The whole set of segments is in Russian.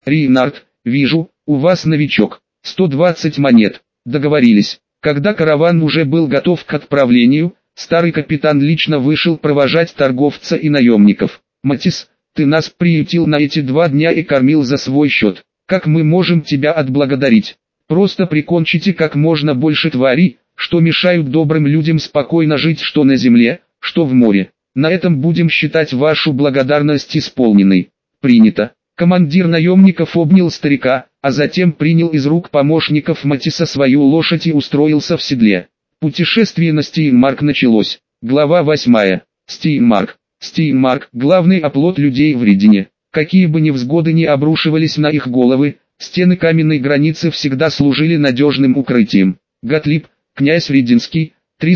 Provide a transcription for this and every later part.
Рейнард, вижу, у вас новичок. 120 монет. Договорились. Когда караван уже был готов к отправлению, старый капитан лично вышел провожать торговца и наемников. Матис, ты нас приютил на эти 2 дня и кормил за свой счет. Как мы можем тебя отблагодарить? Просто прикончите как можно больше тварей, что мешают добрым людям спокойно жить что на земле, что в море. На этом будем считать вашу благодарность исполненной. Принято. Командир наемников обнял старика, а затем принял из рук помощников Матиса свою лошадь и устроился в седле. Путешествие на Стейнмарк началось. Глава 8. Стейнмарк. Стейнмарк – главный оплот людей в Ридине. Какие бы невзгоды ни обрушивались на их головы, стены каменной границы всегда служили надежным укрытием. Готлиб, князь Ридинский,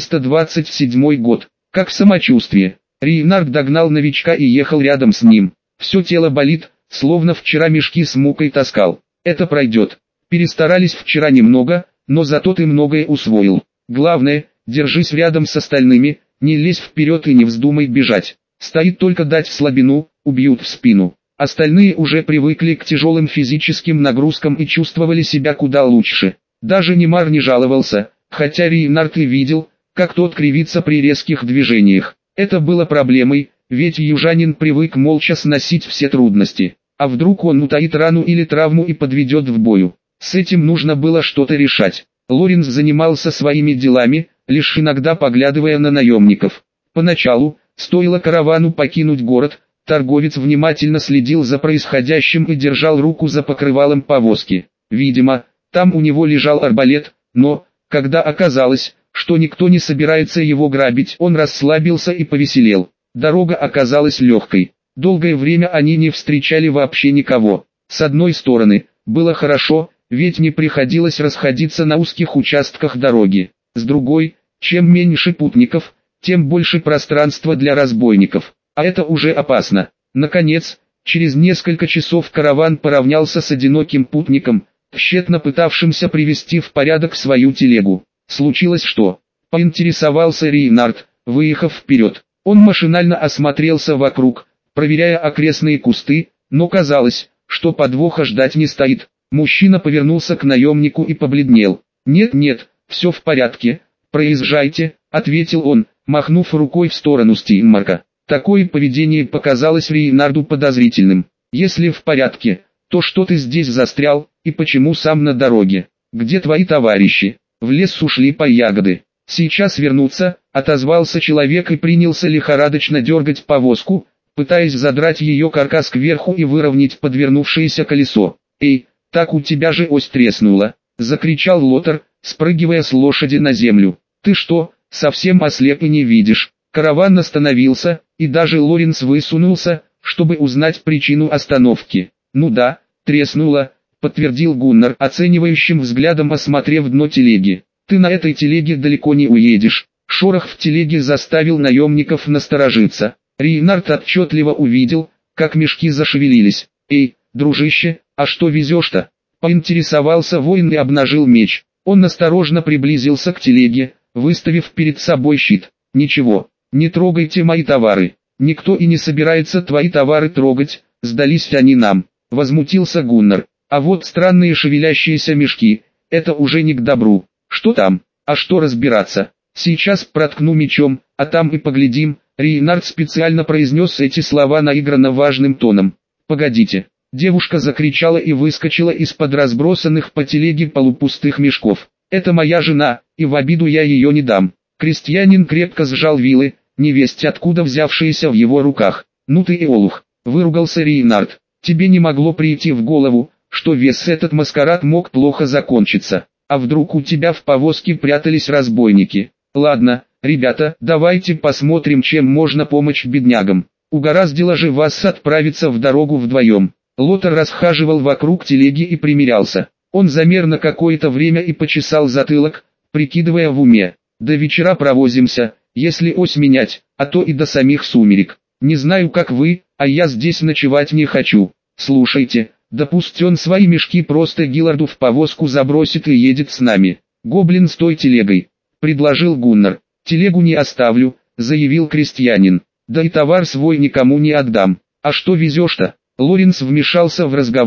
327 год. Как самочувствие? Рейнард догнал новичка и ехал рядом с ним. Все тело болит, словно вчера мешки с мукой таскал. Это пройдет. Перестарались вчера немного, но зато ты многое усвоил. Главное, держись рядом с остальными, не лезь вперед и не вздумай бежать. Стоит только дать слабину, убьют в спину. Остальные уже привыкли к тяжелым физическим нагрузкам и чувствовали себя куда лучше. Даже Немар не жаловался, хотя Рейнард и видел, как тот кривится при резких движениях. Это было проблемой, ведь южанин привык молча сносить все трудности. А вдруг он утаит рану или травму и подведет в бою? С этим нужно было что-то решать. Лоренс занимался своими делами, лишь иногда поглядывая на наемников. Поначалу, стоило каравану покинуть город, торговец внимательно следил за происходящим и держал руку за покрывалом повозки. Видимо, там у него лежал арбалет, но, когда оказалось, что никто не собирается его грабить, он расслабился и повеселел. Дорога оказалась легкой. Долгое время они не встречали вообще никого. С одной стороны, было хорошо, ведь не приходилось расходиться на узких участках дороги. С другой, чем меньше путников, тем больше пространства для разбойников. А это уже опасно. Наконец, через несколько часов караван поравнялся с одиноким путником, тщетно пытавшимся привести в порядок свою телегу. Случилось что? Поинтересовался Рейнард, выехав вперед. Он машинально осмотрелся вокруг, проверяя окрестные кусты, но казалось, что подвоха ждать не стоит. Мужчина повернулся к наемнику и побледнел. «Нет, все в порядке, проезжайте», — ответил он, махнув рукой в сторону Стейнмарка. Такое поведение показалось Рейнарду подозрительным. «Если в порядке, то что ты здесь застрял, и почему сам на дороге? Где твои товарищи? В лес ушли по ягоды. Сейчас вернутся», — отозвался человек и принялся лихорадочно дергать повозку, пытаясь задрать ее каркас кверху и выровнять подвернувшееся колесо. «Эй, так у тебя же ось треснула», — закричал Лотар, спрыгивая с лошади на землю. «Ты что, совсем ослеп и не видишь?» Караван остановился, и даже Лоренс высунулся, чтобы узнать причину остановки. «Ну да, треснула», — подтвердил Гуннар, оценивающим взглядом осмотрев дно телеги. «Ты на этой телеге далеко не уедешь». Шорох в телеге заставил наемников насторожиться. Рейнард отчетливо увидел, как мешки зашевелились. «Эй, дружище, а что везешь-то?» — поинтересовался воин и обнажил меч. Он осторожно приблизился к телеге, выставив перед собой щит. «Ничего, не трогайте мои товары. Никто и не собирается твои товары трогать, сдались они нам», — возмутился Гуннар. «А вот странные шевелящиеся мешки, это уже не к добру. Что там? А что разбираться? Сейчас проткну мечом, а там и поглядим». Рейнард специально произнес эти слова наигранно важным тоном. «Погодите!» Девушка закричала и выскочила из-под разбросанных по телеге полупустых мешков. «Это моя жена, и в обиду я ее не дам». Крестьянин крепко сжал вилы, невесть откуда взявшиеся в его руках. «Ну ты и олух!» — выругался Рейнард. «Тебе не могло прийти в голову, что весь этот маскарад мог плохо закончиться. А вдруг у тебя в повозке прятались разбойники? Ладно, ребята, давайте посмотрим, чем можно помочь беднягам. Угораздило же вас отправиться в дорогу вдвоем». Лотар расхаживал вокруг телеги и примирялся. Он замер на какое-то время и почесал затылок, прикидывая в уме. «До вечера провозимся, если ось менять, а то и до самих сумерек. Не знаю как вы, а я здесь ночевать не хочу. Слушайте, да пусть он свои мешки просто Гилларду в повозку забросит и едет с нами. Гоблин с той телегой», — предложил Гуннар. «Телегу не оставлю», — заявил крестьянин. «Да и товар свой никому не отдам. А что везешь-то?» Лоренс вмешался в разговор.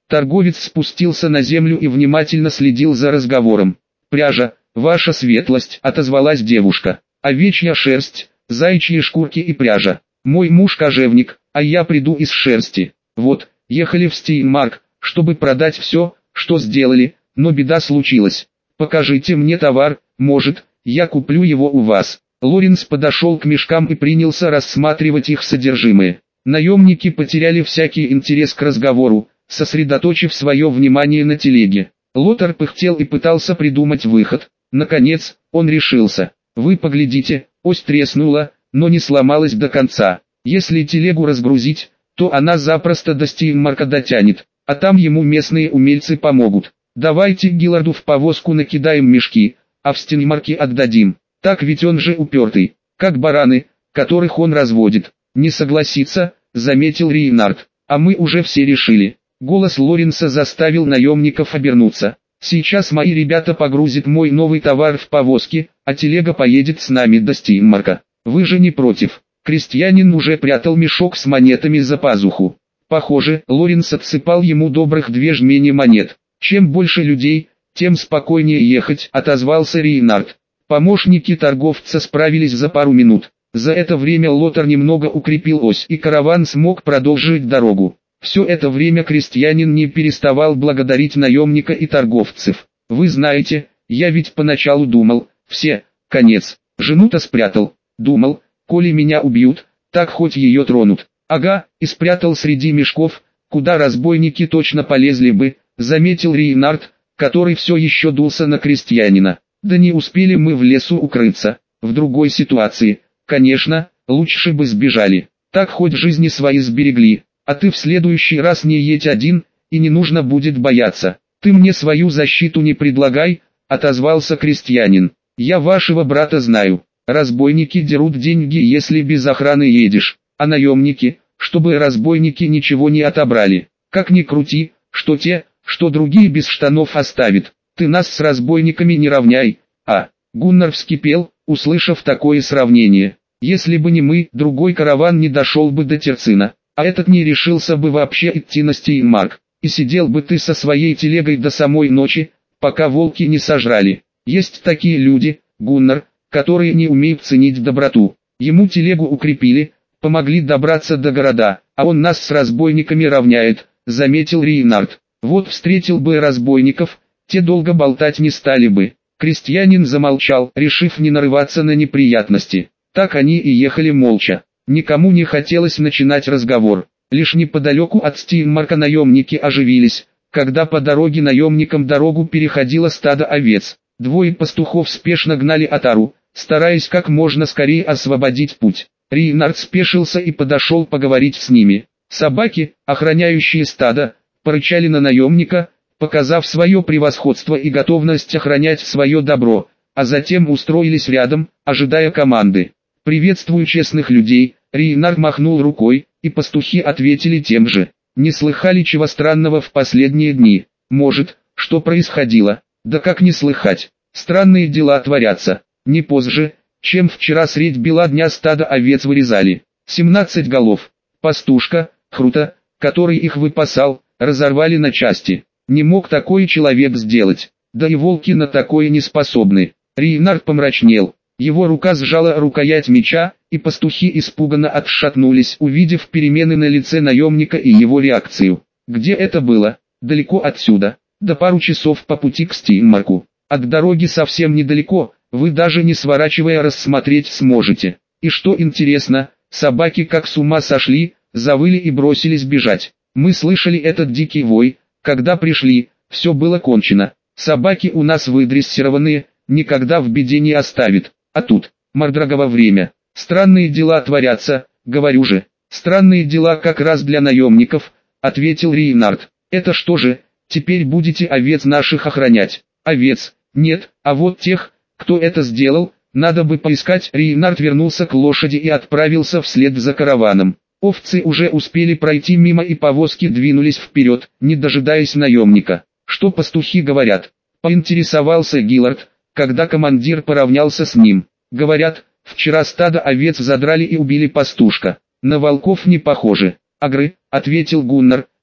Торговец спустился на землю и внимательно следил за разговором. «Пряжа, ваша светлость», — отозвалась девушка. «Овечья шерсть, заячьи шкурки и пряжа. Мой муж кожевник, а я приду из шерсти. Вот, ехали в Стейнмарк, чтобы продать все, что сделали, но беда случилась. Покажите мне товар, может, я куплю его у вас». Лоренс подошел к мешкам и принялся рассматривать их содержимое. Наемники потеряли всякий интерес к разговору, сосредоточив свое внимание на телеге. Лотар пыхтел и пытался придумать выход. Наконец, он решился. «Вы поглядите, ось треснула, но не сломалась до конца. Если телегу разгрузить, то она запросто до Стейнмарка дотянет, а там ему местные умельцы помогут. Давайте Гилларду в повозку накидаем мешки, а в Стейнмарке отдадим. Так ведь он же упертый, как бараны, которых он разводит». «Не согласится», — заметил Рейнард. «А мы уже все решили». Голос Лоренса заставил наемников обернуться. «Сейчас мои ребята погрузят мой новый товар в повозки, а телега поедет с нами до Стейнмарка. Вы же не против?» Крестьянин уже прятал мешок с монетами за пазуху. Похоже, Лоренс отсыпал ему добрых 2 жмени монет. «Чем больше людей, тем спокойнее ехать», — отозвался Рейнард. Помощники торговца справились за пару минут. За это время Лотар немного укрепил ось, и караван смог продолжить дорогу. Все это время крестьянин не переставал благодарить наемника и торговцев. «Вы знаете, я ведь поначалу думал, все, конец, жену-то спрятал, думал, коли меня убьют, так хоть ее тронут. Ага, и спрятал среди мешков, куда разбойники точно полезли бы», заметил Рейнард, который все еще дулся на крестьянина. «Да не успели мы в лесу укрыться, в другой ситуации, конечно, лучше бы сбежали, так хоть жизни свои сберегли, а ты в следующий раз не едь один, и не нужно будет бояться. Ты мне свою защиту не предлагай», — отозвался крестьянин. «Я вашего брата знаю, разбойники дерут деньги, если без охраны едешь, а наемники, чтобы разбойники ничего не отобрали. Как ни крути, что те, что другие без штанов оставят. Ты нас с разбойниками не равняй». Гуннар вскипел, услышав такое сравнение. «Если бы не мы, другой караван не дошел бы до Терцина, а этот не решился бы вообще идти на Стейнмарк, и сидел бы ты со своей телегой до самой ночи, пока волки не сожрали. Есть такие люди, Гуннар, которые не умеют ценить доброту. Ему телегу укрепили, помогли добраться до города, а он нас с разбойниками равняет», — заметил Рейнард. «Вот встретил бы разбойников, те долго болтать не стали бы». Крестьянин замолчал, решив не нарываться на неприятности. Так они и ехали молча. Никому не хотелось начинать разговор. Лишь неподалеку от Стейнмарка наемники оживились, когда по дороге наемникам дорогу переходило стадо овец. 2 пастухов спешно гнали отару, стараясь как можно скорее освободить путь. Рейнард спешился и подошел поговорить с ними. Собаки, охраняющие стадо, порычали на наемника, показав свое превосходство и готовность охранять свое добро, а затем устроились рядом, ожидая команды. «Приветствую честных людей», — Рейнард махнул рукой, и пастухи ответили тем же. «Не слыхали чего странного в последние дни? Может, что происходило? Да как не слыхать? Странные дела творятся. Не позже, чем вчера средь бела дня стадо овец вырезали. 17 голов. Пастушка, Хрута, который их выпасал, разорвали на части. Не мог такой человек сделать, да и волки на такое не способны». Рейнард помрачнел, его рука сжала рукоять меча, и пастухи испуганно отшатнулись, увидев перемены на лице наемника и его реакцию. «Где это было?» «Далеко отсюда, да пару часов по пути к Стейнмарку. От дороги совсем недалеко, вы даже не сворачивая рассмотреть сможете. И что интересно, собаки как с ума сошли, завыли и бросились бежать. Мы слышали этот дикий вой, когда пришли, все было кончено. Собаки у нас выдрессированные, никогда в беде не оставит. А тут, Мордрагово время. Странные дела творятся, говорю же. Странные дела как раз для наемников», — ответил Рейнард. «Это что же, теперь будете овец наших охранять?» «Овец? Нет, а вот тех, кто это сделал, надо бы поискать». Рейнард вернулся к лошади и отправился вслед за караваном. Овцы уже успели пройти мимо, и повозки двинулись вперед, не дожидаясь наемника. «Что пастухи говорят?» — поинтересовался Гиллард, когда командир поравнялся с ним. «Говорят, вчера стадо овец задрали и убили пастушка. На волков не похоже». «Агры», — ответил Гуннар,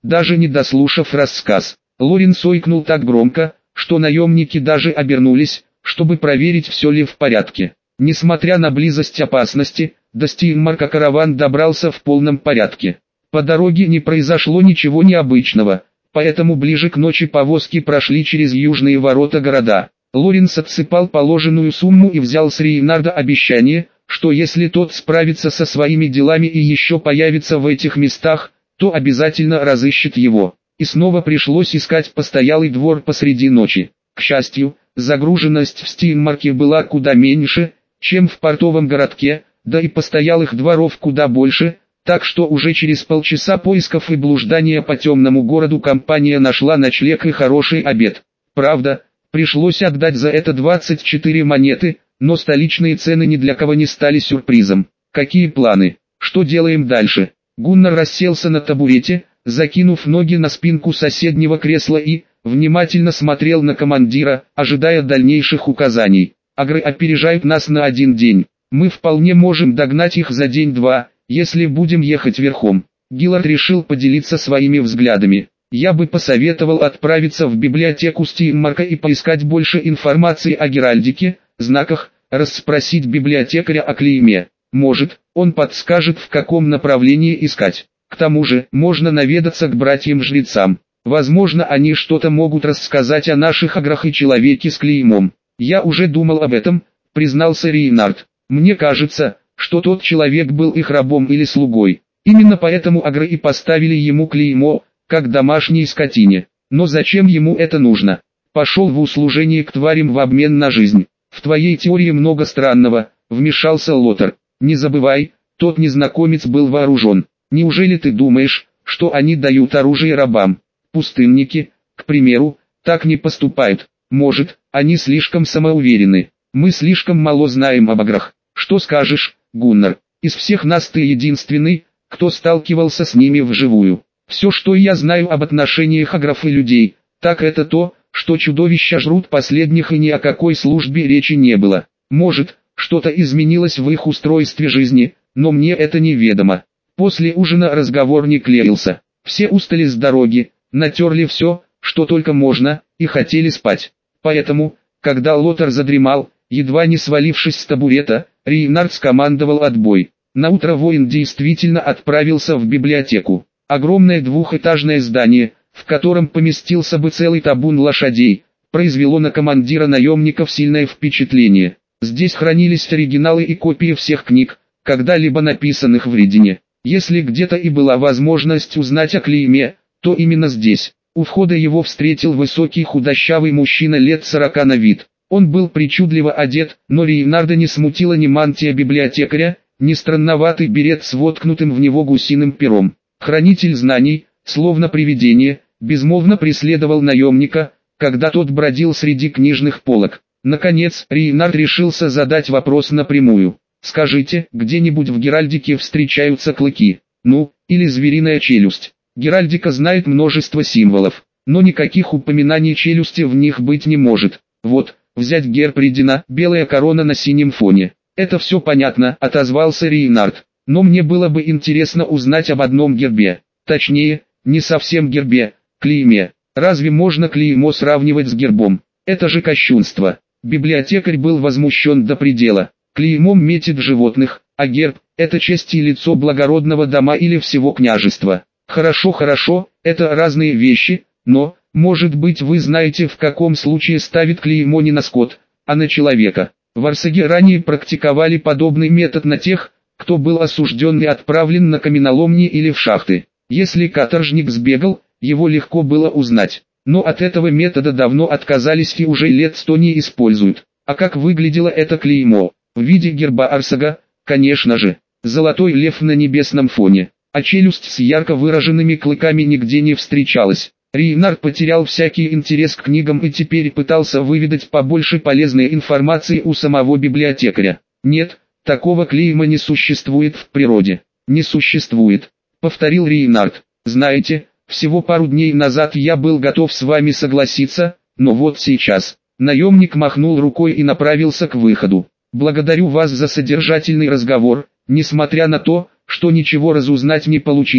даже не дослушав рассказ. Лоренс ойкнул так громко, что наемники даже обернулись, чтобы проверить, все ли в порядке. Несмотря на близость опасности, до Стейнмарка караван добрался в полном порядке. По дороге не произошло ничего необычного, поэтому ближе к ночи повозки прошли через южные ворота города. Лоренс отсыпал положенную сумму и взял с Рейнарда обещание, что если тот справится со своими делами и еще появится в этих местах, то обязательно разыщет его. И снова пришлось искать постоялый двор посреди ночи. К счастью, загруженность в Стейнмарке была куда меньше, чем в портовом городке, да и постоялых дворов куда больше, так что уже через полчаса поисков и блуждания по темному городу компания нашла ночлег и хороший обед. Правда, пришлось отдать за это 24 монеты, но столичные цены ни для кого не стали сюрпризом. Какие планы? Что делаем дальше? Гуннар расселся на табурете, закинув ноги на спинку соседнего кресла и внимательно смотрел на командира, ожидая дальнейших указаний. Агры опережают нас на 1 день. Мы вполне можем догнать их за день-два, если будем ехать верхом. Гиллард решил поделиться своими взглядами. Я бы посоветовал отправиться в библиотеку Стейнмарка и поискать больше информации о геральдике, знаках, расспросить библиотекаря о клейме. Может, он подскажет, в каком направлении искать. К тому же, можно наведаться к братьям-жрецам. Возможно, они что-то могут рассказать о наших аграх и человеке с клеймом. Я уже думал об этом, признался Рейнард. Мне кажется, что тот человек был их рабом или слугой. Именно поэтому агры и поставили ему клеймо, как домашней скотине. Но зачем ему это нужно? Пошел в услужение к тварям в обмен на жизнь. В твоей теории много странного, вмешался Лотар. Не забывай, тот незнакомец был вооружен. Неужели ты думаешь, что они дают оружие рабам? Пустынники, к примеру, так не поступают. Может, они слишком самоуверены. Мы слишком мало знаем об аграх. Что скажешь, Гуннар? Из всех нас ты единственный, кто сталкивался с ними вживую. Все, что я знаю об отношениях агров и людей, так это то, что чудовища жрут последних и ни о какой службе речи не было. Может, что-то изменилось в их устройстве жизни, но мне это неведомо. После ужина разговор не клеился. Все устали с дороги, натерли все, что только можно, и хотели спать. Поэтому, когда Лотар задремал, едва не свалившись с табурета, Рейнард скомандовал отбой. Наутро воин действительно отправился в библиотеку. Огромное двухэтажное здание, в котором поместился бы целый табун лошадей, произвело на командира наемников сильное впечатление. Здесь хранились оригиналы и копии всех книг, когда-либо написанных в Ридине. Если где-то и была возможность узнать о клейме, то именно здесь. У входа его встретил высокий худощавый мужчина лет 40 на вид. Он был причудливо одет, но Рейнарда не смутила ни мантия библиотекаря, ни странноватый берет с воткнутым в него гусиным пером. Хранитель знаний, словно привидение, безмолвно преследовал наемника, когда тот бродил среди книжных полок. Наконец, Рейнард решился задать вопрос напрямую. «Скажите, где-нибудь в геральдике встречаются клыки? Ну, или звериная челюсть?» Геральдика знает множество символов, но никаких упоминаний челюсти в них быть не может. Вот, взять герб Ридина, белая корона на синем фоне. «Это все понятно», — отозвался Рейнард. «Но мне было бы интересно узнать об одном гербе. Точнее, не совсем гербе, клейме. Разве можно клеймо сравнивать с гербом? Это же кощунство». Библиотекарь был возмущен до предела. Клеймом метит животных, а герб – это честь и лицо благородного дома или всего княжества. Хорошо, это разные вещи, но, может быть, вы знаете, в каком случае ставит клеймо не на скот, а на человека. В Арсаге ранее практиковали подобный метод на тех, кто был осужден и отправлен на каменоломни или в шахты. Если каторжник сбегал, его легко было узнать. Но от этого метода давно отказались и уже лет 100 не используют. А как выглядело это клеймо? В виде герба Арсага, конечно же. Золотой лев на небесном фоне. А челюсть с ярко выраженными клыками нигде не встречалась. Рейнард потерял всякий интерес к книгам и теперь пытался выведать побольше полезной информации у самого библиотекаря. «Нет, такого клейма не существует в природе». «Не существует», — повторил Рейнард. «Знаете, всего пару дней назад я был готов с вами согласиться, но вот сейчас». Наемник махнул рукой и направился к выходу. «Благодарю вас за содержательный разговор, несмотря на то, что ничего разузнать не получилось»,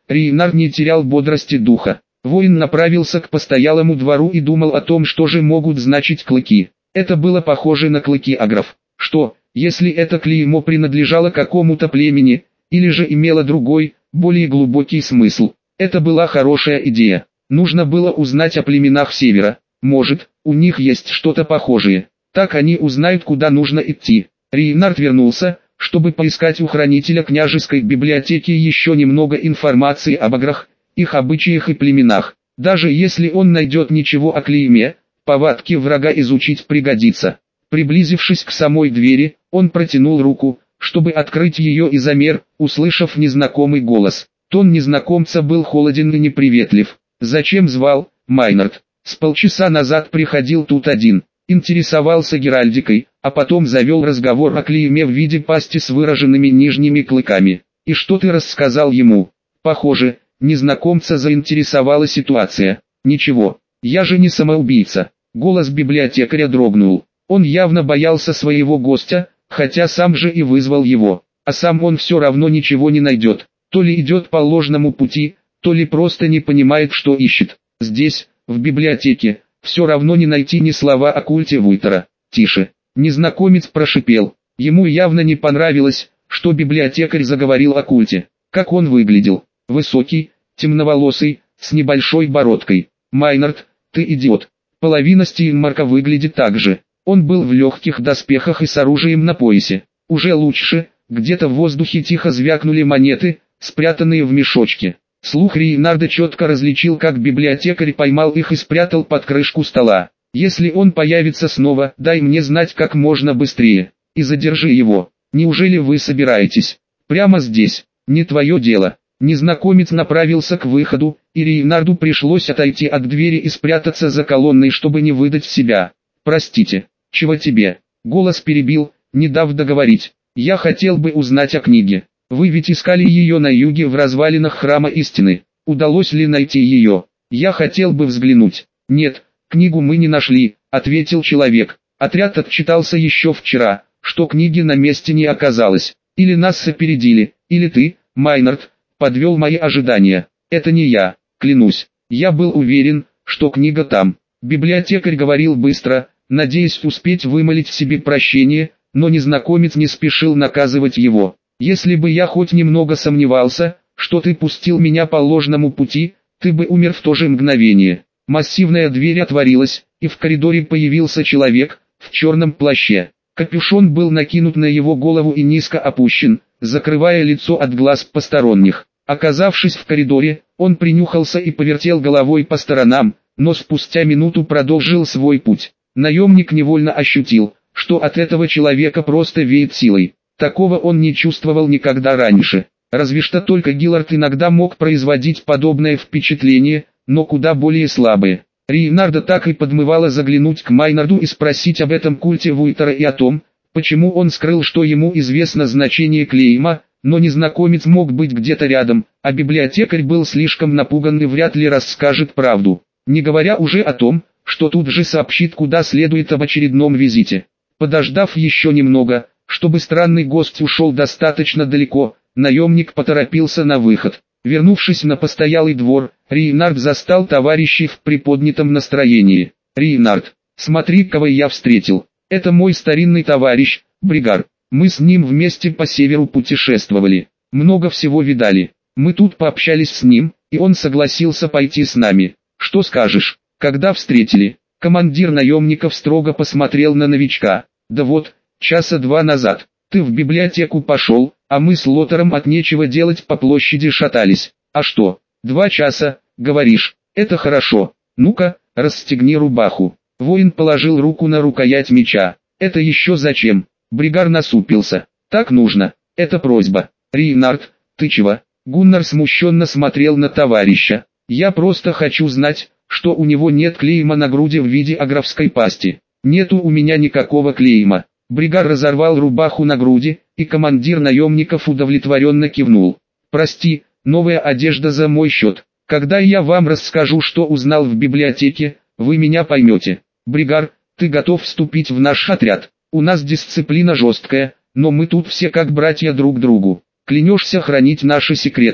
Рейнард не терял бодрости духа. Воин направился к постоялому двору и думал о том, что же могут значить клыки. Это было похоже на клыки агров. Что, если это клеймо принадлежало какому-то племени, или же имело другой, более глубокий смысл? Это была хорошая идея. Нужно было узнать о племенах Севера. Может, у них есть что-то похожее. Так они узнают, куда нужно идти. Рейнард вернулся, чтобы поискать у хранителя княжеской библиотеки еще немного информации об аграх, их обычаях и племенах. Даже если он найдет ничего о клейме, повадки врага изучить пригодится. Приблизившись к самой двери, он протянул руку, чтобы открыть ее и замер, услышав незнакомый голос. Тон незнакомца был холоден и неприветлив. «Зачем звал, Майнард? С полчаса назад приходил тут один, интересовался геральдикой, а потом завел разговор о клейме в виде пасти с выраженными нижними клыками. И что ты рассказал ему?» Похоже, незнакомца заинтересовала ситуация. «Ничего, я же не самоубийца». Голос библиотекаря дрогнул. Он явно боялся своего гостя, хотя сам же и вызвал его. А сам он все равно ничего не найдет. То ли идет по ложному пути, то ли просто не понимает, что ищет. Здесь, в библиотеке, все равно не найти ни слова о культе Вуйтера. «Тише!» Незнакомец прошипел. Ему явно не понравилось, что библиотекарь заговорил о культе. Как он выглядел? Высокий, темноволосый, с небольшой бородкой. «Майнард, ты идиот!» Половина Стейнмарка выглядит так же. Он был в легких доспехах и с оружием на поясе. Уже лучше, где-то в воздухе тихо звякнули монеты, спрятанные в мешочке. Слух Рейнарда четко различил, как библиотекарь поймал их и спрятал под крышку стола. «Если он появится снова, дай мне знать как можно быстрее. И задержи его. Неужели вы собираетесь? Прямо здесь. Не твое дело». Незнакомец направился к выходу, и Рейнарду пришлось отойти от двери и спрятаться за колонной, чтобы не выдать себя. «Простите, чего тебе?» Голос перебил, не дав договорить. «Я хотел бы узнать о книге. Вы ведь искали ее на юге в развалинах Храма Истины. Удалось ли найти ее? Я хотел бы взглянуть». «Нет, книгу мы не нашли», — ответил человек. «Отряд отчитался еще вчера, что книги на месте не оказалось. Или нас опередили, или ты, Майнард, подвел мои ожидания. Это не я, клянусь. Я был уверен, что книга там». Библиотекарь говорил быстро, надеясь успеть вымолить себе прощение, но незнакомец не спешил наказывать его. «Если бы я хоть немного сомневался, что ты пустил меня по ложному пути, ты бы умер в то же мгновение». Массивная дверь отворилась, и в коридоре появился человек, в черном плаще. Капюшон был накинут на его голову и низко опущен, закрывая лицо от глаз посторонних. Оказавшись в коридоре, он принюхался и повертел головой по сторонам, но спустя минуту продолжил свой путь. Наемник невольно ощутил, что от этого человека просто веет силой. Такого он не чувствовал никогда раньше. Разве что только Гиллард иногда мог производить подобное впечатление, но куда более слабые. Рейнарда так и подмывало заглянуть к Майнарду и спросить об этом культе Вуйтера и о том, почему он скрыл, что ему известно значение клейма, но незнакомец мог быть где-то рядом, а библиотекарь был слишком напуган и вряд ли расскажет правду. Не говоря уже о том, что тут же сообщит куда следует об очередном визите. Подождав еще немного, чтобы странный гость ушел достаточно далеко, наемник поторопился на выход. Вернувшись на постоялый двор, Рейнард застал товарищей в приподнятом настроении. «Рейнард, смотри, кого я встретил. Это мой старинный товарищ, Бригар. Мы с ним вместе по северу путешествовали. Много всего видали. Мы тут пообщались с ним, и он согласился пойти с нами. Что скажешь?» «Когда встретили?» Командир наемников строго посмотрел на новичка. «Да вот, часа два назад. Ты в библиотеку пошел, а мы с Лотером от нечего делать по площади шатались. А что, 2 часа, говоришь? Это хорошо. Ну-ка, расстегни рубаху». Воин положил руку на рукоять меча. «Это еще зачем?» Бригар насупился. «Так нужно. Это просьба». «Рейнард, ты чего?» Гуннар смущенно смотрел на товарища. «Я просто хочу знать, что у него нет клейма на груди в виде аграфской пасти». «Нету у меня никакого клейма». Бригар разорвал рубаху на груди, и командир наемников удовлетворенно кивнул. «Прости, новая одежда за мой счет. Когда я вам расскажу, что узнал в библиотеке, вы меня поймете. Бригар, ты готов вступить в наш отряд? У нас дисциплина жесткая, но мы тут все как братья друг другу. Клянешься хранить наши секреты?»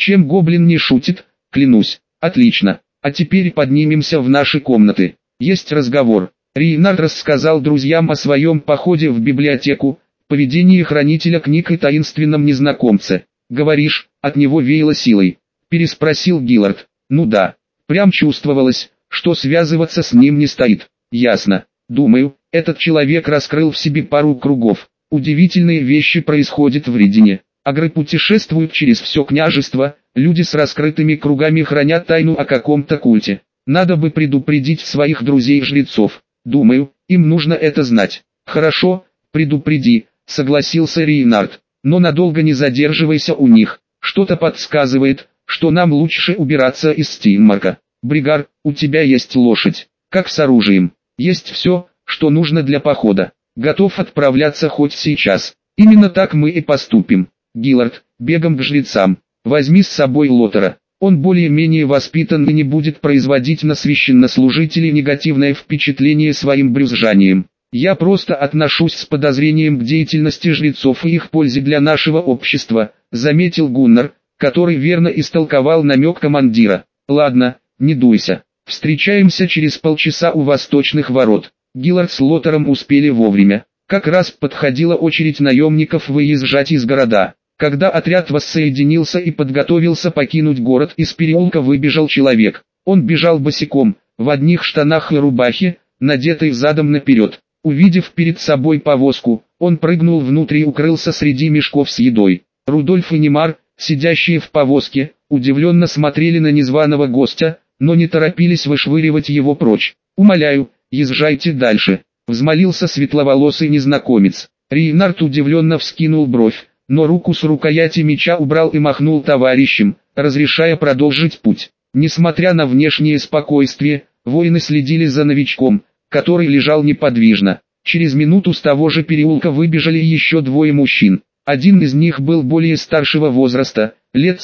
Чем гоблин не шутит, клянусь. Отлично. А теперь поднимемся в наши комнаты. Есть разговор. Рейнард рассказал друзьям о своем походе в библиотеку, поведении хранителя книг и таинственном незнакомце. «Говоришь, от него веяло силой?» – переспросил Гиллард. «Ну да. Прям чувствовалось, что связываться с ним не стоит». «Ясно. Думаю, этот человек раскрыл в себе пару кругов. Удивительные вещи происходят в Ридине. Агры путешествуют через все княжество, люди с раскрытыми кругами хранят тайну о каком-то культе. Надо бы предупредить своих друзей-жрецов. Думаю, им нужно это знать». «Хорошо, предупреди», — согласился Рейнард. «Но надолго не задерживайся у них. Что-то подсказывает, что нам лучше убираться из Стейнмарка. Бригар, у тебя есть лошадь. Как с оружием? Есть все, что нужно для похода. Готов отправляться хоть сейчас. Именно так мы и поступим. Гиллард, бегом к жрецам. Возьми с собой Лотера. Он более-менее воспитан и не будет производить на священнослужителей негативное впечатление своим брюзжанием. Я просто отношусь с подозрением к деятельности жрецов и их пользе для нашего общества», — заметил Гуннар, который верно истолковал намек командира. «Ладно, не дуйся. Встречаемся через полчаса у восточных ворот». Гиллард с Лотером успели вовремя. Как раз подходила очередь наемников выезжать из города. Когда отряд воссоединился и подготовился покинуть город, из переулка выбежал человек. Он бежал босиком, в одних штанах и рубахе, надетой задом наперед. Увидев перед собой повозку, он прыгнул внутрь и укрылся среди мешков с едой. Рудольф и Немар, сидящие в повозке, удивленно смотрели на незваного гостя, но не торопились вышвыривать его прочь. «Умоляю, езжайте дальше», — взмолился светловолосый незнакомец. Рейнард удивленно вскинул бровь, но руку с рукояти меча убрал и махнул товарищем, разрешая продолжить путь. Несмотря на внешнее спокойствие, воины следили за новичком, который лежал неподвижно. Через минуту с того же переулка выбежали еще двое мужчин. Один из них был более старшего возраста, лет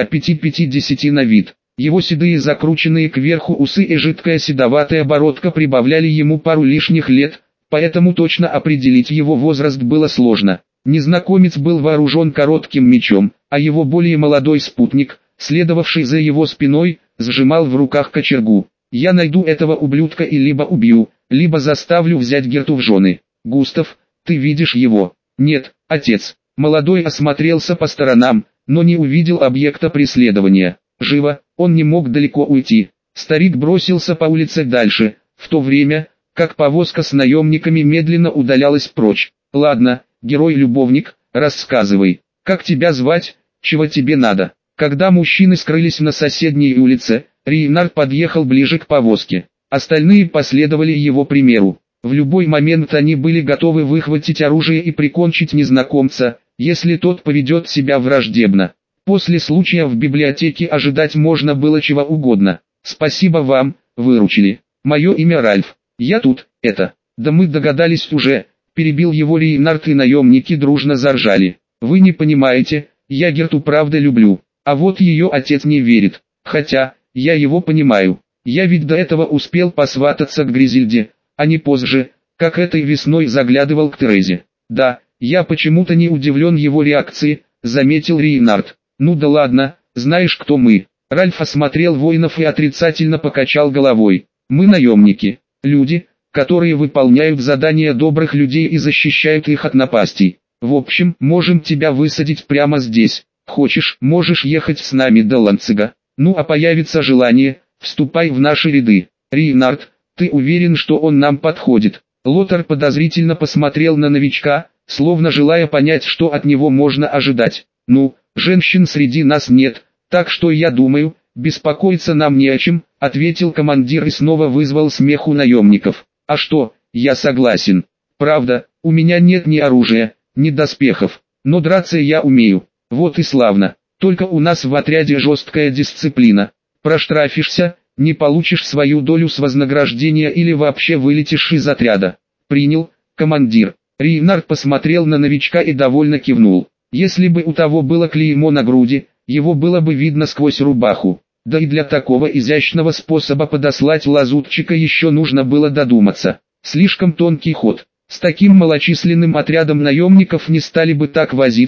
45-50 на вид. Его седые закрученные кверху усы и жидкая седоватая бородка прибавляли ему пару лишних лет, поэтому точно определить его возраст было сложно. Незнакомец был вооружен коротким мечом, а его более молодой спутник, следовавший за его спиной, сжимал в руках кочергу. «Я найду этого ублюдка и либо убью, либо заставлю взять Герту в жены. Густав, ты видишь его?» «Нет, отец». Молодой осмотрелся по сторонам, но не увидел объекта преследования. Живо, он не мог далеко уйти. Старик бросился по улице дальше, в то время, как повозка с наемниками медленно удалялась прочь. «Ладно, герой-любовник, рассказывай, как тебя звать, чего тебе надо?» Когда мужчины скрылись на соседней улице, Рейнард подъехал ближе к повозке. Остальные последовали его примеру. В любой момент они были готовы выхватить оружие и прикончить незнакомца, если тот поведет себя враждебно. После случая в библиотеке ожидать можно было чего угодно. «Спасибо вам, выручили. Мое имя Ральф. Я тут, это...» «Да мы догадались уже», — перебил его Рейнард, и наемники дружно заржали. «Вы не понимаете, я Герту правда люблю, а вот ее отец не верит. Хотя, я его понимаю. Я ведь до этого успел посвататься к Гризельде, а не позже, как этой весной заглядывал к Терезе. Да, я почему-то не удивлен его реакцией», — заметил Рейнард. «Ну да ладно, знаешь, кто мы?» Ральф осмотрел воинов и отрицательно покачал головой. «Мы наемники, люди, которые выполняют задания добрых людей и защищают их от напастей. В общем, можем тебя высадить прямо здесь. Хочешь, можешь ехать с нами до Ланцига. Ну а появится желание, вступай в наши ряды. Рейнард, ты уверен, что он нам подходит?» Лотар подозрительно посмотрел на новичка, словно желая понять, что от него можно ожидать. «Ну, женщин среди нас нет, так что я думаю, беспокоиться нам не о чем», — ответил командир и снова вызвал смех у наемников. «А что, я согласен. Правда, у меня нет ни оружия, ни доспехов, но драться я умею. Вот и славно. Только у нас в отряде жесткая дисциплина. Проштрафишься, не получишь свою долю с вознаграждения или вообще вылетишь из отряда». «Принял, командир». Рейнард посмотрел на новичка и довольно кивнул. Если бы у того было клеймо на груди, его было бы видно сквозь рубаху. Да и для такого изящного способа подослать лазутчика еще нужно было додуматься. Слишком тонкий ход. С таким малочисленным отрядом наемников не стали бы так возиться,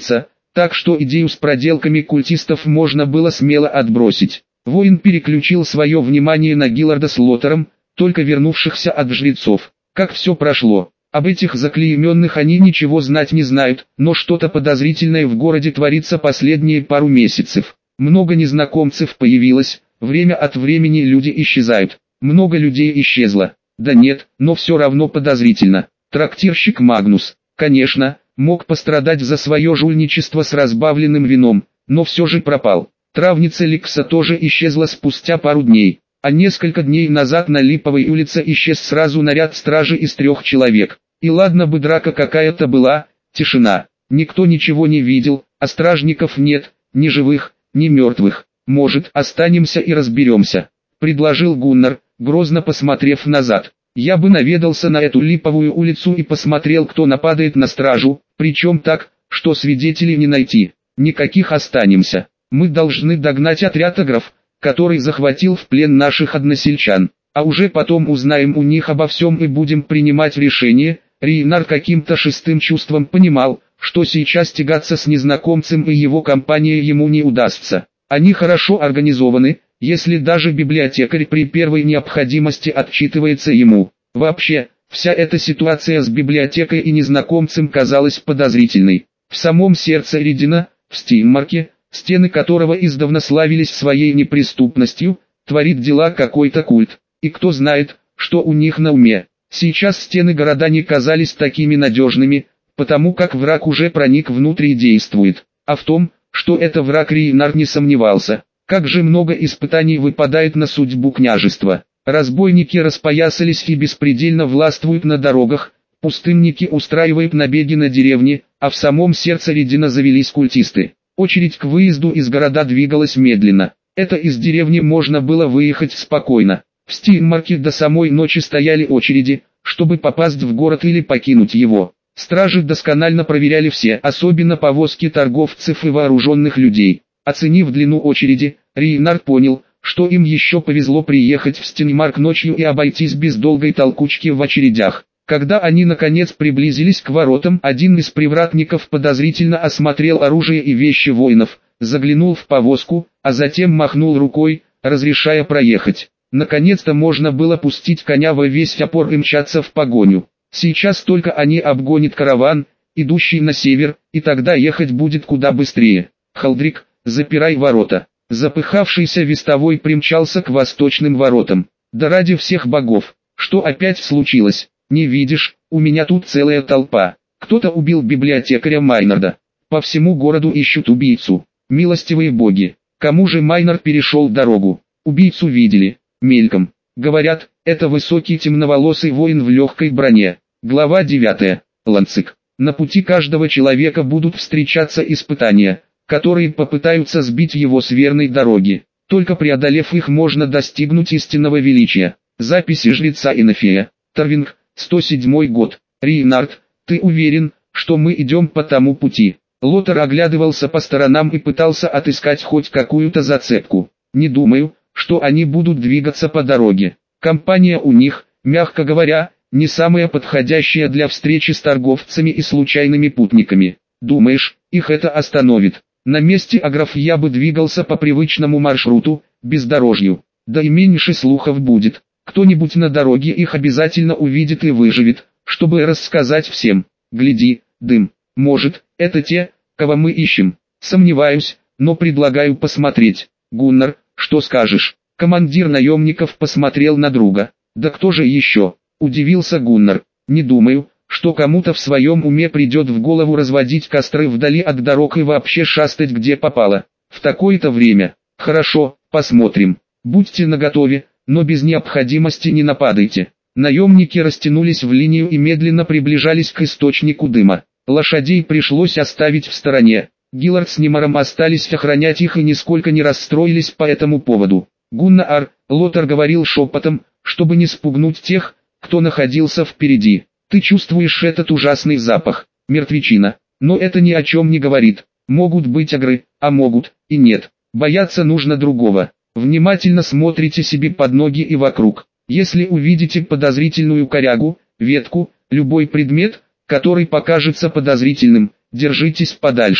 так что идею с проделками культистов можно было смело отбросить. Воин переключил свое внимание на Гилларда с Лоттером, только вернувшихся от жрецов. Как все прошло? Об этих заклейменных они ничего знать не знают, но что-то подозрительное в городе творится последние пару месяцев. Много незнакомцев появилось, время от времени люди исчезают. Много людей исчезло. Да нет, но все равно подозрительно. Трактирщик Магнус, конечно, мог пострадать за свое жульничество с разбавленным вином, но все же пропал. Травница Ликса тоже исчезла спустя пару дней, а несколько дней назад на Липовой улице исчез сразу наряд стражи из 3 человек. И ладно бы драка какая-то была, тишина, никто ничего не видел, а стражников нет, ни живых, ни мертвых. Может, останемся и разберемся, предложил Гуннар, грозно посмотрев назад. Я бы наведался на эту Липовую улицу и посмотрел, кто нападает на стражу, причем так, что свидетелей не найти. Никаких останемся. Мы должны догнать отряд агров, который захватил в плен наших односельчан, а уже потом узнаем у них обо всем и будем принимать решение. Рейнар каким-то шестым чувством понимал, что сейчас тягаться с незнакомцем и его компанией ему не удастся. Они хорошо организованы, если даже библиотекарь при первой необходимости отчитывается ему. Вообще, вся эта ситуация с библиотекой и незнакомцем казалась подозрительной. В самом сердце Редина, в Стиммарке, стены которого издавна славились своей неприступностью, творит дела какой-то культ. И кто знает, что у них на уме. Сейчас стены города не казались такими надежными, потому как враг уже проник внутрь и действует. А в том, что это враг, Рейнар не сомневался. Как же много испытаний выпадает на судьбу княжества. Разбойники распоясались и беспредельно властвуют на дорогах, пустынники устраивают набеги на деревни, а в самом сердце Редина завелись культисты. Очередь к выезду из города двигалась медленно. Это из деревни можно было выехать спокойно. В Стиммарке до самой ночи стояли очереди, чтобы попасть в город или покинуть его. Стражи досконально проверяли все, особенно повозки торговцев и вооруженных людей. Оценив длину очереди, Рейнар понял, что им еще повезло приехать в Стиммарк ночью и обойтись без долгой толкучки в очередях. Когда они наконец приблизились к воротам, один из привратников подозрительно осмотрел оружие и вещи воинов, заглянул в повозку, а затем махнул рукой, разрешая проехать. Наконец-то можно было пустить коня во весь опор и мчаться в погоню. Сейчас только они обгонят караван, идущий на север, и тогда ехать будет куда быстрее. Халдрик, запирай ворота. Запыхавшийся вестовой примчался к восточным воротам. Да ради всех богов, что опять случилось? Не видишь, у меня тут целая толпа. Кто-то убил библиотекаря Майнарда. По всему городу ищут убийцу. Милостивые боги, кому же Майнард перешел дорогу? Убийцу видели, мельком. Говорят, это высокий темноволосый воин в легкой броне. Глава 9. Ланцик. На пути каждого человека будут встречаться испытания, которые попытаются сбить его с верной дороги. Только преодолев их, можно достигнуть истинного величия. Записи жреца Инофея. Тарвинг, 107 год. Рейнард, ты уверен, что мы идем по тому пути? Лоттер оглядывался по сторонам и пытался отыскать хоть какую-то зацепку. Не думаю, что они будут двигаться по дороге. Компания у них, мягко говоря, не самая подходящая для встречи с торговцами и случайными путниками. Думаешь, их это остановит? На месте агров я бы двигался по привычному маршруту, бездорожью. Да и меньше слухов будет. Кто-нибудь на дороге их обязательно увидит и выживет, чтобы рассказать всем. Гляди, дым. Может, это те, кого мы ищем? Сомневаюсь, но предлагаю посмотреть. Гуннар, что скажешь? Командир наемников посмотрел на друга. Да кто же еще? Удивился Гуннар. Не думаю, что кому-то в своем уме придет в голову разводить костры вдали от дорог и вообще шастать где попало. В такое-то время. Хорошо, посмотрим. Будьте наготове, но без необходимости не нападайте. Наемники растянулись в линию и медленно приближались к источнику дыма. Лошадей пришлось оставить в стороне. Гиллард с Нимаром остались охранять их и нисколько не расстроились по этому поводу. Гуннар, Лоттер говорил шепотом, чтобы не спугнуть тех, кто находился впереди. Ты чувствуешь этот ужасный запах, мертвечина, но это ни о чем не говорит. Могут быть агры, а могут и нет. Бояться нужно другого. Внимательно смотрите себе под ноги и вокруг. Если увидите подозрительную корягу, ветку, любой предмет, который покажется подозрительным, держитесь подальше.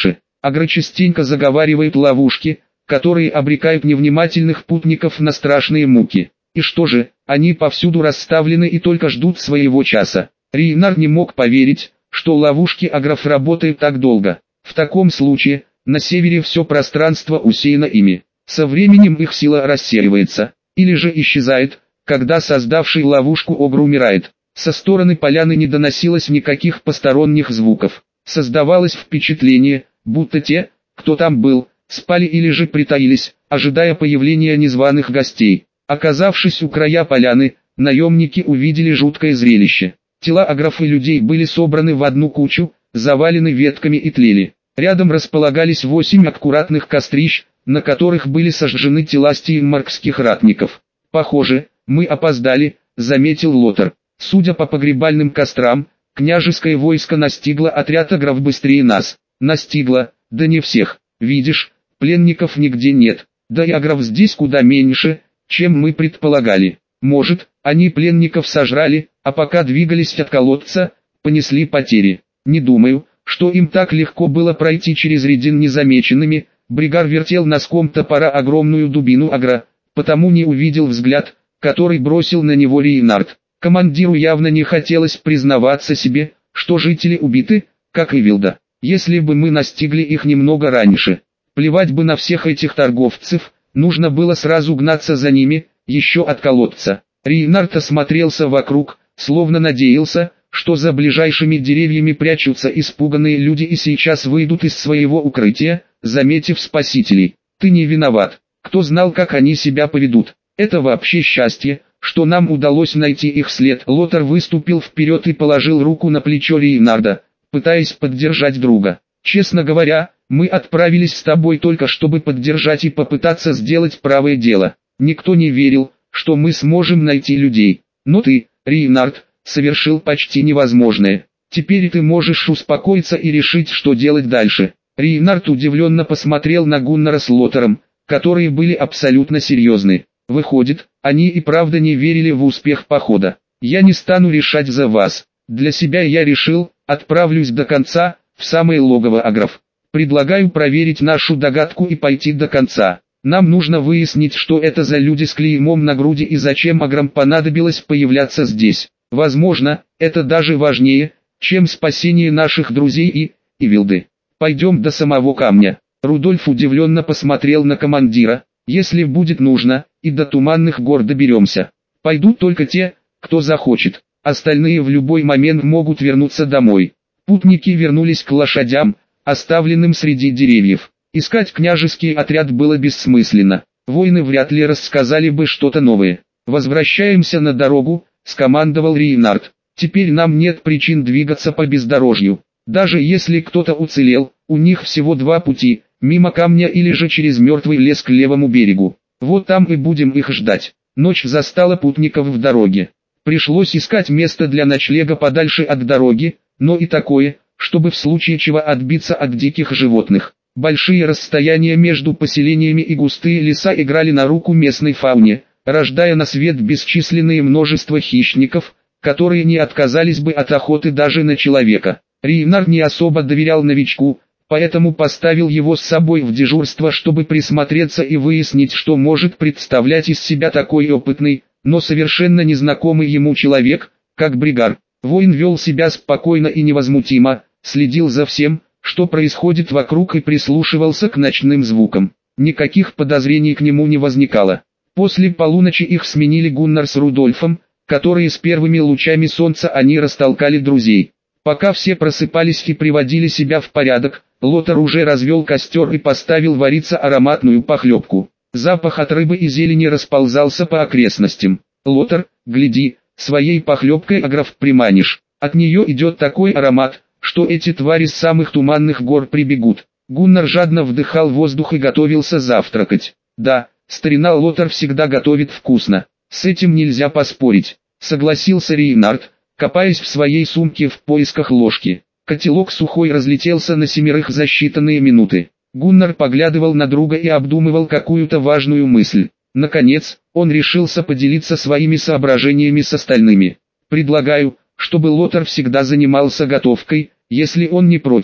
Агры частенько заговаривают ловушки, которые обрекают невнимательных путников на страшные муки. И что же, они повсюду расставлены и только ждут своего часа. Рейнар не мог поверить, что ловушки агров работают так долго. В таком случае, на севере все пространство усеяно ими. Со временем их сила рассеивается, или же исчезает, когда создавший ловушку огр умирает. Со стороны поляны не доносилось никаких посторонних звуков. Создавалось впечатление, будто те, кто там был, спали или же притаились, ожидая появления незваных гостей. Оказавшись у края поляны, наемники увидели жуткое зрелище. Тела агров и людей были собраны в одну кучу, завалены ветками и тлели. Рядом располагались 8 аккуратных кострищ, на которых были сожжены тела стейнмаркских ратников. «Похоже, мы опоздали», — заметил Лотар. «Судя по погребальным кострам, княжеское войско настигло отряд агров быстрее нас». «Настигло, да не всех. Видишь, пленников нигде нет. Да и агров здесь куда меньше, чем мы предполагали. Может, они пленников сожрали, а пока двигались от колодца, понесли потери. Не думаю, что им так легко было пройти через Редин незамеченными». Бригар вертел носком топора огромную дубину агра, потому не увидел взгляд, который бросил на него Рейнард. Командиру явно не хотелось признаваться себе, что жители убиты, как и Вилда. Если бы мы настигли их немного раньше, плевать бы на всех этих торговцев, нужно было сразу гнаться за ними, еще от колодца. Рейнард осмотрелся вокруг, словно надеялся, что за ближайшими деревьями прячутся испуганные люди и сейчас выйдут из своего укрытия, заметив спасителей. «Ты не виноват. Кто знал, как они себя поведут? Это вообще счастье, что нам удалось найти их след». Лотар выступил вперед и положил руку на плечо Рейнарда, пытаясь поддержать друга. «Честно говоря, мы отправились с тобой только чтобы поддержать и попытаться сделать правое дело. Никто не верил, что мы сможем найти людей. Но ты, Рейнард, совершил почти невозможное. Теперь ты можешь успокоиться и решить, что делать дальше». Рейнард удивленно посмотрел на Гуннара с Лотаром, которые были абсолютно серьезны. Выходит, они и правда не верили в успех похода. «Я не стану решать за вас. Для себя я решил, отправлюсь до конца, в самое логово агров. Предлагаю проверить нашу догадку и пойти до конца. Нам нужно выяснить, что это за люди с клеймом на груди и зачем аграм понадобилось появляться здесь. Возможно, это даже важнее, чем спасение наших друзей и Вилды. Пойдем до самого камня». Рудольф удивленно посмотрел на командира. «Если будет нужно, и до Туманных гор доберемся. Пойдут только те, кто захочет. Остальные в любой момент могут вернуться домой». Путники вернулись к лошадям, оставленным среди деревьев. Искать княжеский отряд было бессмысленно. Воины вряд ли рассказали бы что-то новое. «Возвращаемся на дорогу», — скомандовал Рейнард. «Теперь нам нет причин двигаться по бездорожью. Даже если кто-то уцелел, у них всего 2 пути, мимо камня или же через мертвый лес к левому берегу. Вот там и будем их ждать». Ночь застала путников в дороге. Пришлось искать место для ночлега подальше от дороги, но и такое, чтобы в случае чего отбиться от диких животных. Большие расстояния между поселениями и густые леса играли на руку местной фауне, рождая на свет бесчисленное множество хищников, которые не отказались бы от охоты даже на человека. Рейнар не особо доверял новичку, поэтому поставил его с собой в дежурство, чтобы присмотреться и выяснить, что может представлять из себя такой опытный, но совершенно незнакомый ему человек, как Бригар. Воин вел себя спокойно и невозмутимо, следил за всем, что происходит вокруг, и прислушивался к ночным звукам. Никаких подозрений к нему не возникало. После полуночи их сменили Гуннар с Рудольфом, которые с первыми лучами солнца они растолкали друзей. Пока все просыпались и приводили себя в порядок, Лотар уже развел костер и поставил вариться ароматную похлебку. Запах от рыбы и зелени расползался по окрестностям. «Лотар, гляди, своей похлебкой агров приманишь. От нее идет такой аромат, что эти твари с самых Туманных гор прибегут». Гуннар жадно вдыхал воздух и готовился завтракать. «Да, старина Лотар всегда готовит вкусно. С этим нельзя поспорить», — согласился Рейнард, копаясь в своей сумке в поисках ложки. Котелок сухой разлетелся на 7 за считанные минуты. Гуннар поглядывал на друга и обдумывал какую-то важную мысль. Наконец, он решился поделиться своими соображениями с остальными. «Предлагаю, чтобы Лотар всегда занимался готовкой, если он не против.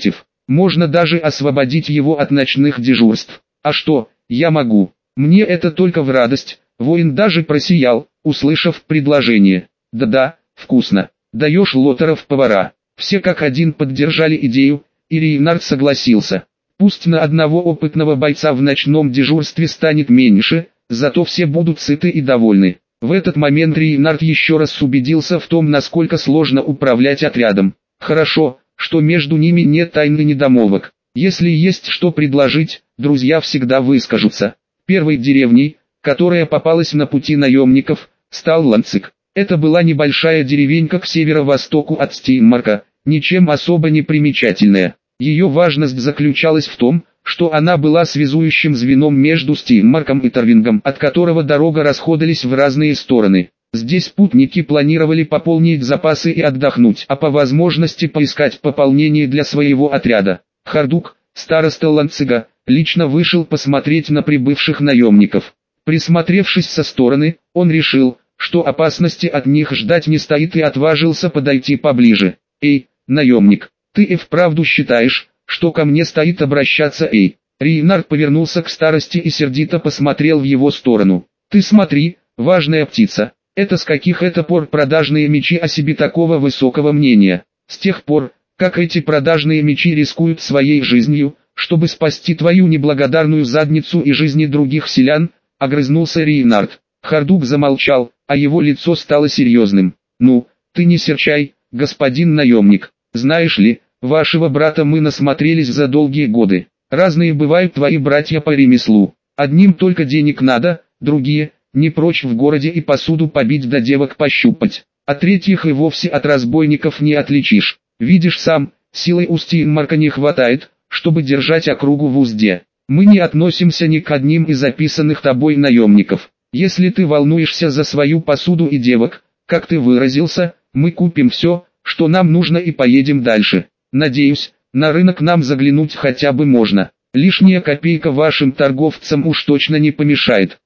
Можно даже освободить его от ночных дежурств. А что, я могу. Мне это только в радость. Воин даже просиял, услышав предложение. Да-да, вкусно. Даешь лотеров повара. Все как один поддержали идею, и Рейнард согласился. Пусть на одного опытного бойца в ночном дежурстве станет меньше, зато все будут сыты и довольны. В этот момент Рейнард еще раз убедился в том, насколько сложно управлять отрядом. Хорошо, что между ними нет тайн и недомолвок. Если есть что предложить, друзья всегда выскажутся. Первой деревней, которая попалась на пути наемников, стал Ланцик. Это была небольшая деревенька к северо-востоку от Стейнмарка, ничем особо не примечательная. Ее важность заключалась в том, что она была связующим звеном между Стейнмарком и Тарвингом, от которого дорога расходились в разные стороны. Здесь путники планировали пополнить запасы и отдохнуть, а по возможности поискать пополнение для своего отряда. Хардук, староста Ланцига, лично вышел посмотреть на прибывших наемников. Присмотревшись со стороны, он решил, что опасности от них ждать не стоит, и отважился подойти поближе. «Эй, наемник, ты и вправду считаешь, что ко мне стоит обращаться эй?» Рейнард повернулся к старости и сердито посмотрел в его сторону. «Ты смотри, важная птица, это с каких это пор продажные мечи о себе такого высокого мнения? С тех пор, как эти продажные мечи рискуют своей жизнью, чтобы спасти твою неблагодарную задницу и жизни других селян», — огрызнулся Рейнард. Хардук замолчал, а его лицо стало серьезным. «Ну, ты не серчай, господин наемник. Знаешь ли, вашего брата мы насмотрелись за долгие годы. Разные бывают твои братья по ремеслу. Одним только денег надо, другие не прочь в городе и посуду побить да девок пощупать. А третьих и вовсе от разбойников не отличишь. Видишь сам, силой у Стейнмарка не хватает, чтобы держать округу в узде. Мы не относимся ни к одним из записанных тобой наемников. Если ты волнуешься за свою посуду и девок, как ты выразился, мы купим все, что нам нужно, и поедем дальше. Надеюсь, на рынок нам заглянуть хотя бы можно. Лишняя копейка вашим торговцам уж точно не помешает».